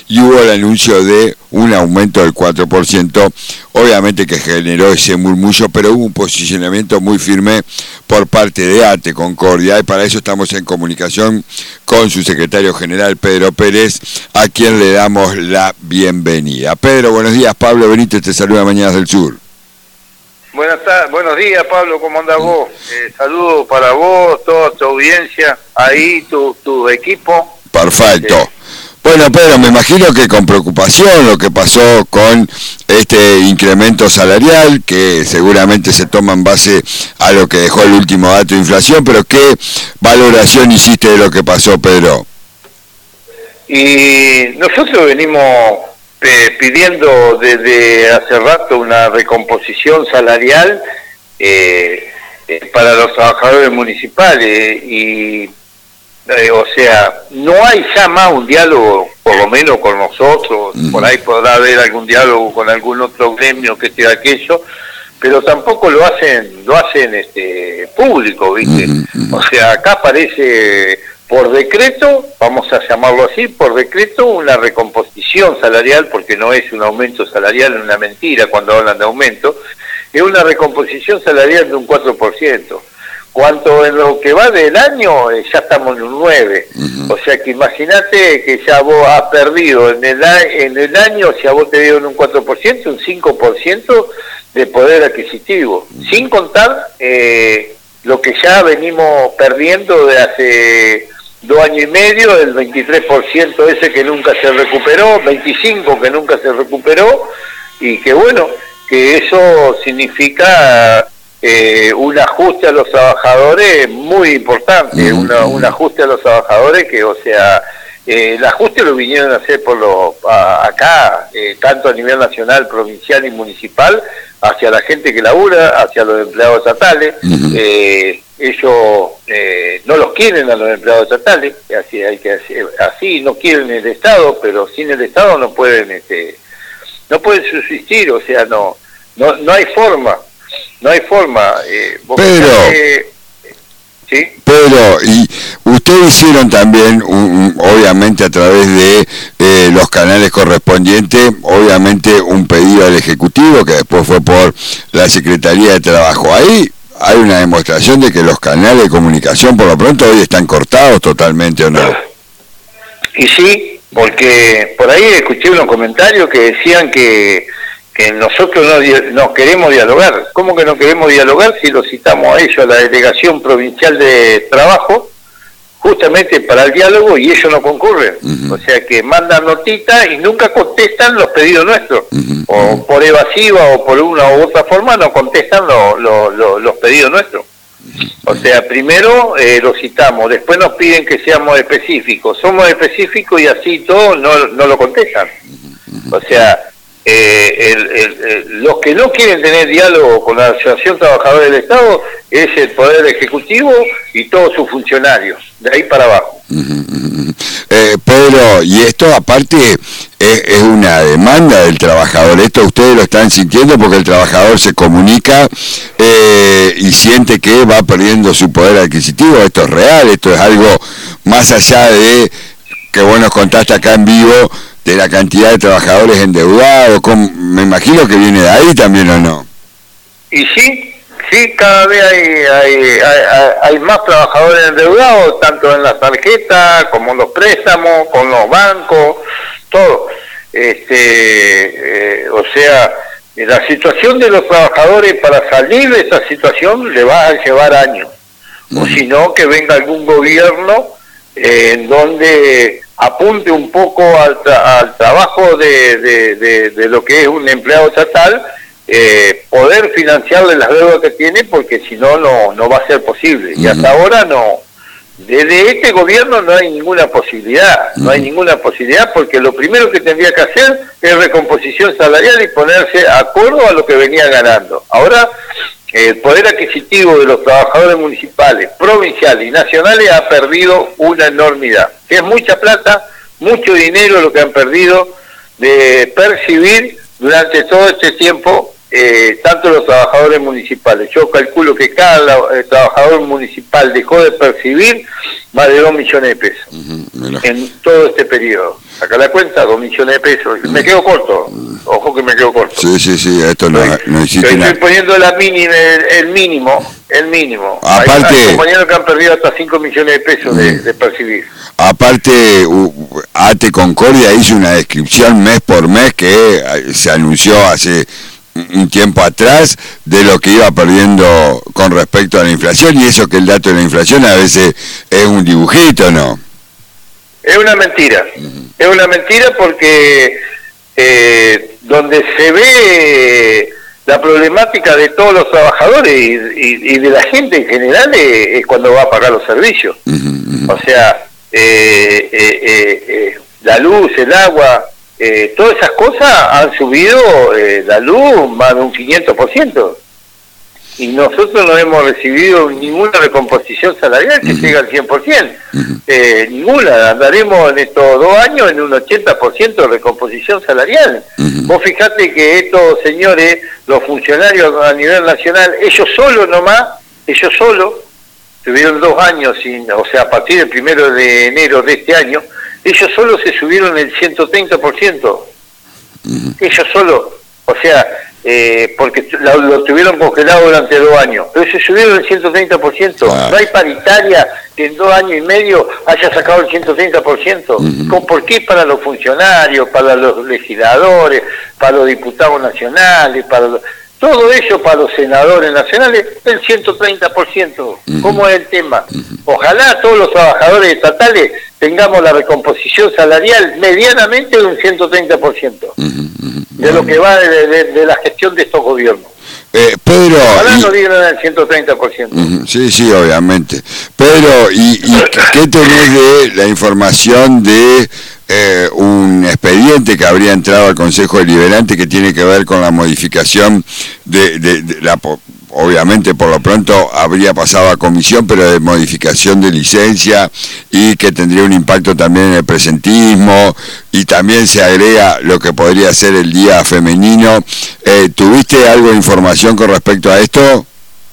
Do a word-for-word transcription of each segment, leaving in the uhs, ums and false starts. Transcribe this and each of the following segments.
y hubo el anuncio de un aumento del cuatro por ciento, obviamente que generó ese murmullo, pero hubo un posicionamiento muy firme por parte de ATE Concordia, y para eso estamos en comunicación con su secretario general, Pedro Pérez, a quien le damos la bienvenida. Pedro, buenos días. Pablo Benítez te saluda, Mañanas del Sur. Buenas tardes, buenos días, Pablo, ¿cómo andás vos? Eh, saludos para vos, toda tu audiencia, ahí, tu, tu equipo. Perfecto. Eh, Bueno, Pedro, me imagino que con preocupación lo que pasó con este incremento salarial, que seguramente se toma en base a lo que dejó el último dato de inflación, pero ¿qué valoración hiciste de lo que pasó, Pedro? Y nosotros venimos eh, pidiendo desde hace rato una recomposición salarial eh, eh, para los trabajadores municipales y... Eh, o sea, no hay ya más un diálogo, por lo menos con nosotros, uh-huh. Por ahí podrá haber algún diálogo con algún otro gremio que esté aquello, pero tampoco lo hacen, lo hacen este público, ¿viste? Uh-huh. O sea, acá parece por decreto, vamos a llamarlo así, por decreto una recomposición salarial, porque no es un aumento salarial, es una mentira cuando hablan de aumento, es una recomposición salarial de un cuatro por ciento. Cuanto en lo que va del año, eh, ya estamos en un nueve. Uh-huh. O sea que imagínate que ya vos has perdido en el, en el año, si a vos te dieron un cuatro por ciento, un cinco por ciento de poder adquisitivo. Uh-huh. Sin contar eh, lo que ya venimos perdiendo de hace dos años y medio, el veintitrés por ciento ese que nunca se recuperó, veinticinco por ciento que nunca se recuperó, y que bueno, que eso significa... Eh, un ajuste a los trabajadores muy importante, uh-huh. una, un ajuste a los trabajadores que, o sea, eh, el ajuste lo vinieron a hacer por lo, a, acá, eh, tanto a nivel nacional, provincial y municipal, hacia la gente que labura, hacia los empleados estatales. Uh-huh. eh, ellos eh, no los quieren a los empleados estatales, así hay que hacer, así no quieren el Estado, pero sin el Estado no pueden, este, no pueden subsistir, o sea, no, no, no hay forma. No hay forma. Eh, Pedro, que, ¿sí? Pedro, y ustedes hicieron también, un, un, obviamente a través de eh, los canales correspondientes, obviamente un pedido al Ejecutivo, que después fue por la Secretaría de Trabajo. Ahí hay una demostración de que los canales de comunicación, por lo pronto, hoy están cortados totalmente, ¿o no? Y sí, porque por ahí escuché unos comentarios que decían que que nosotros no, no queremos dialogar. ¿Cómo que no queremos dialogar si lo citamos a ellos, a la Delegación Provincial de Trabajo, justamente para el diálogo, y ellos no concurren? Uh-huh. O sea que mandan notitas y nunca contestan los pedidos nuestros. Uh-huh. O por evasiva o por una u otra forma no contestan lo, lo, lo, los pedidos nuestros. Uh-huh. O sea, primero eh, los citamos, después nos piden que seamos específicos. Somos específicos y así todo no, no lo contestan. Uh-huh. O sea... Eh, el, el, el, los que no quieren tener diálogo con la Asociación Trabajadora del Estado es el Poder Ejecutivo y todos sus funcionarios, de ahí para abajo. Uh-huh. eh, Pedro, y esto aparte es, es una demanda del trabajador, esto ustedes lo están sintiendo porque el trabajador se comunica eh, y siente que va perdiendo su poder adquisitivo. Esto es real, esto es algo más allá de que vos nos contaste acá en vivo de la cantidad de trabajadores endeudados. ¿Cómo? Me imagino que viene de ahí también, ¿o no? Y sí, sí, cada vez hay, hay, hay, hay más trabajadores endeudados, tanto en las tarjetas, como en los préstamos, con los bancos, todo. Este, eh, o sea, la situación de los trabajadores para salir de esa situación le va a llevar años. Uh-huh. O si no, que venga algún gobierno eh, en donde apunte un poco al, tra al trabajo de, de, de, de lo que es un empleado estatal, eh, poder financiarle las deudas que tiene, porque si no, no no va a ser posible. Uh-huh. Y hasta ahora no. Desde este gobierno no hay ninguna posibilidad, uh-huh. no hay ninguna posibilidad, porque lo primero que tendría que hacer es recomposición salarial y ponerse de acuerdo a lo que venía ganando. Ahora, el poder adquisitivo de los trabajadores municipales, provinciales y nacionales ha perdido una enormidad. Es mucha plata, mucho dinero lo que han perdido de percibir durante todo este tiempo, eh, tanto los trabajadores municipales. Yo calculo que cada eh, trabajador municipal dejó de percibir más de dos millones de pesos uh-huh, en todo este periodo. Saca la cuenta, dos millones de pesos. Me quedo corto. Ojo que me quedo corto. Sí, sí, sí, esto no, no existe estoy nada. Estoy poniendo la mínima, el, el mínimo, el mínimo. Aparte, hay, hay compañeros que han perdido hasta cinco millones de pesos de, de percibir. Aparte, uh, ATE Concordia hizo una descripción mes por mes que se anunció hace un tiempo atrás de lo que iba perdiendo con respecto a la inflación, y eso que el dato de la inflación a veces es un dibujito, ¿no? Es una mentira, uh-huh. es una mentira porque eh, donde se ve la problemática de todos los trabajadores y, y, y de la gente en general es, es cuando va a pagar los servicios. Uh-huh, uh-huh. O sea, eh, eh, eh, eh, la luz, el agua, eh, todas esas cosas han subido eh, la luz más de un quinientos por ciento. Y nosotros no hemos recibido ninguna recomposición salarial que uh-huh. llegue al cien por ciento. Uh-huh. Eh, ninguna. Andaremos en estos dos años en un ochenta por ciento de recomposición salarial. Uh-huh. Vos fijate que estos señores, los funcionarios a nivel nacional, ellos solos nomás, ellos solos, tuvieron dos años, sin, o sea, a partir del primero de enero de este año, ellos solos se subieron el ciento treinta por ciento. Uh-huh. Ellos solos. O sea, eh, porque lo, lo tuvieron congelado durante dos años, pero se subieron el ciento treinta por ciento. Claro. No hay paritaria que en dos años y medio haya sacado el ciento treinta por ciento. Uh-huh. ¿Por qué? Para los funcionarios, para los legisladores, para los diputados nacionales, para los, todo ello para los senadores nacionales, el ciento treinta por ciento. Uh-huh. ¿Cómo es el tema? Uh-huh. Ojalá todos los trabajadores estatales tengamos la recomposición salarial medianamente de un ciento treinta por ciento. Uh-huh. Uh-huh. De lo que va de, de, de la gestión de estos gobiernos. Eh, Pedro, ojalá y, no dieron el ciento treinta por ciento. Uh-huh. Sí, sí, obviamente. Pedro, ¿y, y qué tenés de la información de eh, un expediente que habría entrado al Consejo Deliberante que tiene que ver con la modificación de, de, de la... obviamente por lo pronto habría pasado a comisión, pero de modificación de licencia, y que tendría un impacto también en el presentismo, y también se agrega lo que podría ser el día femenino? Eh, ¿Tuviste algo de información con respecto a esto?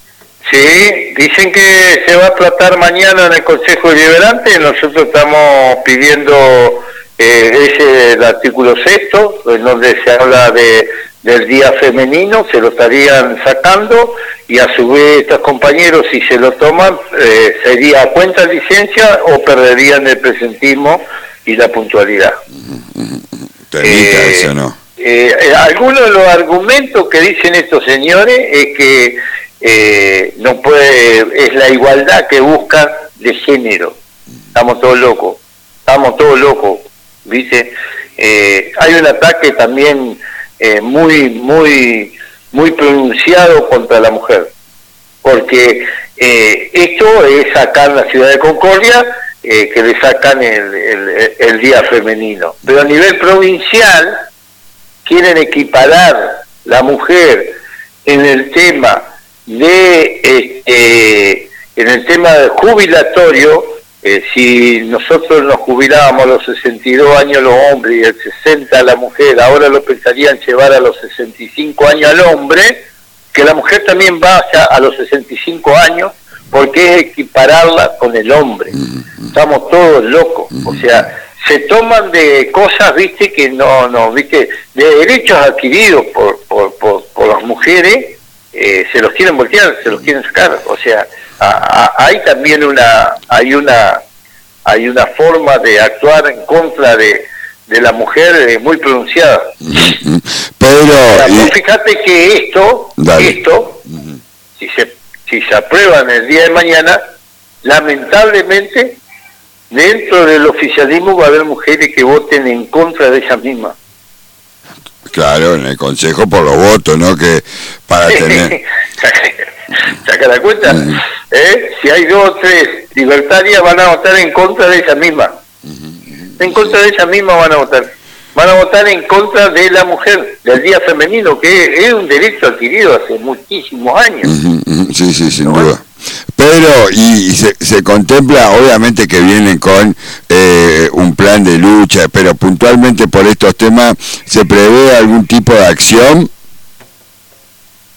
Sí, dicen que se va a tratar mañana en el Consejo Deliberante. Nosotros estamos pidiendo eh, ese el artículo sexto, en donde se habla de del día femenino, se lo estarían sacando, y a su vez estos compañeros, si se lo toman, eh, sería a cuenta de licencia o perderían el presentismo y la puntualidad. Te evita eh, eso, ¿no? Eh, eh, algunos de los argumentos que dicen estos señores es que eh, no puede, es la igualdad que buscan de género. Estamos todos locos, estamos todos locos, ¿viste? Eh, hay un ataque también Eh, muy muy muy pronunciado contra la mujer, porque eh, esto es sacar la ciudad de Concordia, eh, que le sacan el, el, el día femenino, pero a nivel provincial quieren equiparar la mujer en el tema de este, en el tema de jubilatorio. Eh, si nosotros nos jubilábamos a los sesenta y dos años los hombres y el sesenta a la mujer, ahora lo pensarían llevar a los sesenta y cinco años al hombre, que la mujer también vaya a los sesenta y cinco años, porque es equipararla con el hombre. Estamos todos locos, o sea, se toman de cosas, viste, que no, no, viste, de derechos adquiridos por, por, por, por las mujeres, eh, se los quieren voltear, se los quieren sacar, o sea, a, a, hay también una hay una hay una forma de actuar en contra de, de la mujer eh, muy pronunciada. Pero Ahora, y... fíjate que esto Dale. esto uh-huh. si se si se aprueba en el día de mañana, lamentablemente dentro del oficialismo va a haber mujeres que voten en contra de ellas mismas. Claro, en el Consejo por los votos, ¿no? Que para tener... ¿Saca la cuenta? Uh-huh. ¿Eh? Si hay dos o tres libertarias, van a votar en contra de ellas mismas. Uh-huh. En contra de ellas mismas van a votar. Van a votar en contra de la mujer, del día femenino, que es un derecho adquirido hace muchísimos años. Uh-huh. Uh-huh. Sí, sí, sin ¿no? duda. Pero, y, y se, se contempla, obviamente, que vienen con eh, un plan de lucha, pero puntualmente por estos temas, ¿se prevé algún tipo de acción?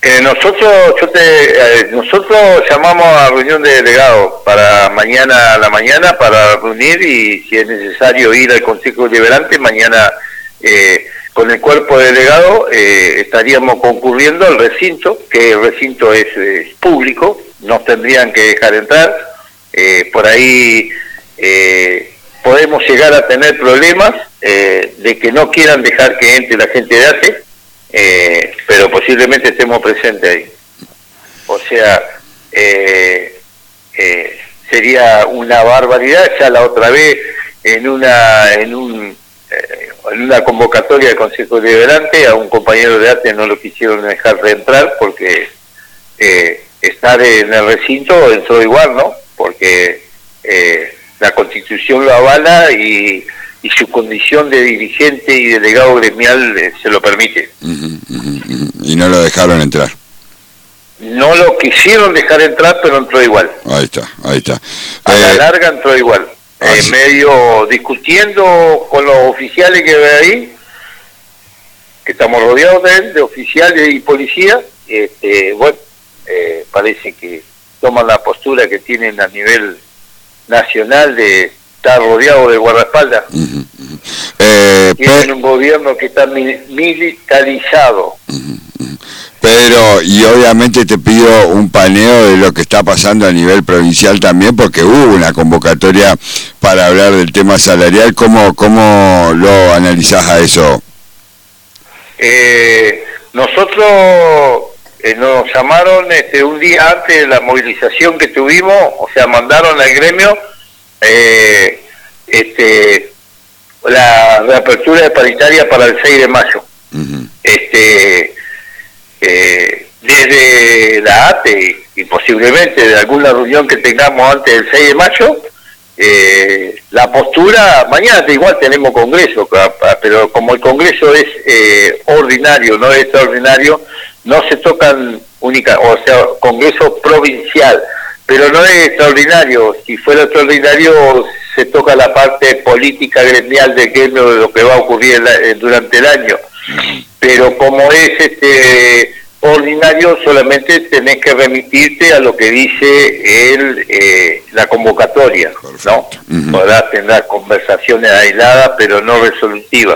Eh, nosotros yo te, eh, nosotros llamamos a reunión de delegados para mañana a la mañana para reunir y si es necesario ir al Consejo Deliberante mañana eh, con el cuerpo de delegado eh, estaríamos concurriendo al recinto, que el recinto es, es público, nos tendrían que dejar entrar, eh, por ahí eh, podemos llegar a tener problemas eh, de que no quieran dejar que entre la gente de A T E, Eh, pero posiblemente estemos presentes ahí. O sea, eh, eh, sería una barbaridad. Ya la otra vez en una en un eh, en una convocatoria del Consejo Deliberante a un compañero de A T E no lo quisieron dejar reentrar porque eh, estar en el recinto entró igual, ¿no? Porque eh, la Constitución lo avala y y su condición de dirigente y delegado gremial eh, se lo permite. Uh-huh, uh-huh, uh-huh. Y no lo dejaron entrar. No lo quisieron dejar entrar, pero entró igual. Ahí está, ahí está. A eh, la larga entró igual. Eh, sí. Medio discutiendo con los oficiales que ve ahí, que estamos rodeados de él, de oficiales y policía, este, bueno, eh, parece que toman la postura que tienen a nivel nacional de está rodeado de guardaespaldas. Uh-huh, uh-huh. Eh, Tienen pe- un gobierno que está mi- militarizado. Uh-huh, uh-huh. Pero, y obviamente te pido un paneo de lo que está pasando a nivel provincial también, porque hubo una convocatoria para hablar del tema salarial. ¿Cómo, cómo lo analizás a eso? Eh, nosotros eh, nos llamaron este, un día antes de la movilización que tuvimos, o sea, mandaron al gremio Eh, este la reapertura de paritaria para el seis de mayo. Uh-huh. Este eh, desde la A T E y posiblemente de alguna reunión que tengamos antes del seis de mayo, eh, la postura, mañana igual tenemos congreso, pero como el congreso es eh, ordinario, no es extraordinario, no se tocan única, o sea, congreso provincial, pero no es extraordinario. Si fuera extraordinario se toca la parte política gremial del gremio de lo que va a ocurrir el, durante el año, pero como es este ordinario solamente tenés que remitirte a lo que dice el eh, la convocatoria. Perfecto. ¿No? Uh-huh. Podrás tener conversaciones aisladas pero no resolutivas.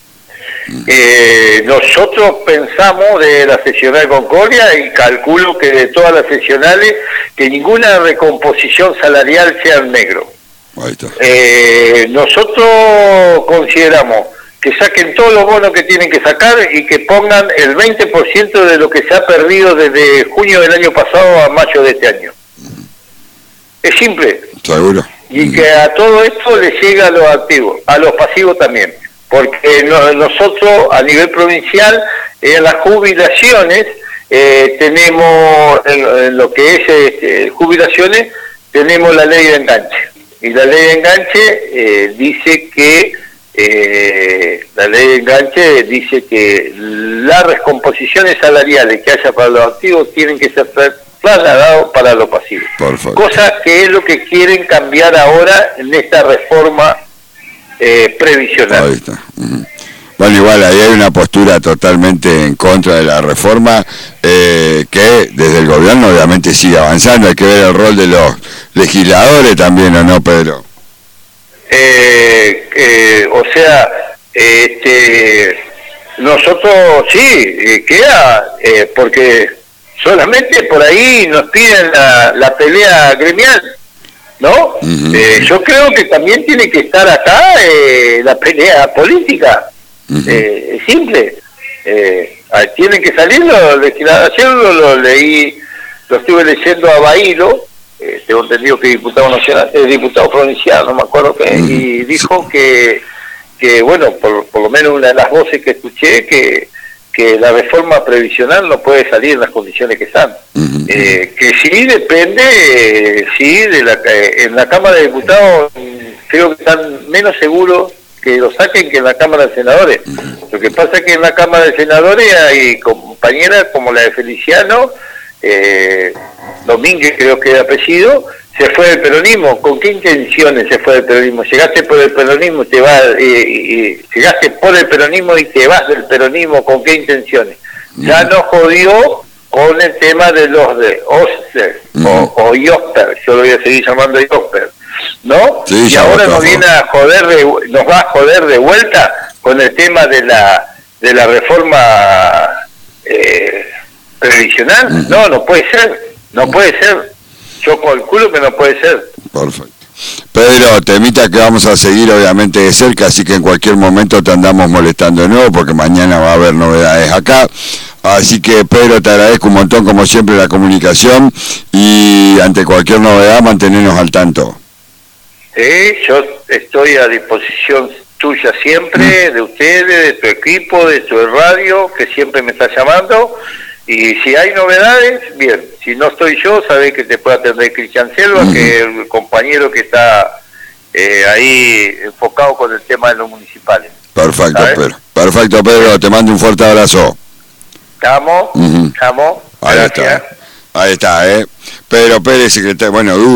Eh, nosotros pensamos de la seccional Concordia y calculo que de todas las seccionales que ninguna recomposición salarial sea en negro. Ahí está. Eh, nosotros consideramos que saquen todos los bonos que tienen que sacar y que pongan el veinte por ciento de lo que se ha perdido desde junio del año pasado a mayo de este año. Uh-huh. Es simple. Seguro. Y uh-huh. que a todo esto le llega a los activos, a los pasivos también. Porque no, nosotros a nivel provincial en las jubilaciones eh, tenemos en, en lo que es eh, jubilaciones tenemos la ley de enganche y la ley de enganche eh, dice que eh, la ley de enganche dice que las recomposiciones salariales que haya para los activos tienen que ser trasladados para los pasivos, cosa que es lo que quieren cambiar ahora en esta reforma Eh, previsional. Ahí está. Uh-huh. Bueno, igual ahí hay una postura totalmente en contra de la reforma eh, que desde el gobierno obviamente sigue avanzando. Hay que ver el rol de los legisladores también, ¿o no, Pedro? Eh, eh, o sea, este, nosotros sí, eh, queda, eh, porque solamente por ahí nos piden la, la pelea gremial. ¿No? Uh-huh. Eh, yo creo que también tiene que estar acá eh, la pelea política. Uh-huh. Eh, es simple. Eh, tienen que salir los legisladores. Ayer lo, lo leí, lo estuve leyendo a Bailo, eh, tengo entendido que diputado nacional, eh, diputado provincial, no me acuerdo qué, uh-huh. y dijo que, que bueno, por, por lo menos una de las voces que escuché, que que la reforma previsional no puede salir en las condiciones que están. Uh-huh. Eh, que sí depende, eh, sí, de la, eh, en la Cámara de Diputados creo que están menos seguros que lo saquen que en la Cámara de Senadores. Uh-huh. Lo que pasa es que en la Cámara de Senadores hay compañeras como la de Feliciano, eh, Domínguez creo que era apellido, se fue del peronismo. ¿Con qué intenciones se fue del peronismo? Llegaste por el peronismo, te vas, eh, eh, llegaste por el peronismo y te vas del peronismo. ¿Con qué intenciones? Ya nos jodió con el tema de los de Oster, uh-huh. o, o Iosper, yo lo voy a seguir llamando Iosper, ¿no? Sí, y ahora nos viene a joder de, nos va a joder de vuelta con el tema de la de la reforma eh, previsional. Uh-huh. No, no puede ser, no uh-huh. puede ser. Yo calculo que no puede ser. Perfecto. Pedro, temita que vamos a seguir obviamente de cerca, así que en cualquier momento te andamos molestando de nuevo, porque mañana va a haber novedades acá. Así que, Pedro, te agradezco un montón, como siempre, la comunicación, y ante cualquier novedad, mantenernos al tanto. Sí, yo estoy a disposición tuya siempre, mm. de ustedes, de tu equipo, de tu radio, que siempre me está llamando. Y si hay novedades, bien. Si no estoy yo, sabés que te puede atender Cristian Selva, uh-huh. que es el compañero que está eh, ahí enfocado con el tema de los municipales. Perfecto, Pedro. Perfecto, Pedro. Te mando un fuerte abrazo. Estamos, uh-huh. estamos. Ahí Gracias. está. Ahí está, ¿eh? Pedro Pérez, secretario. Bueno,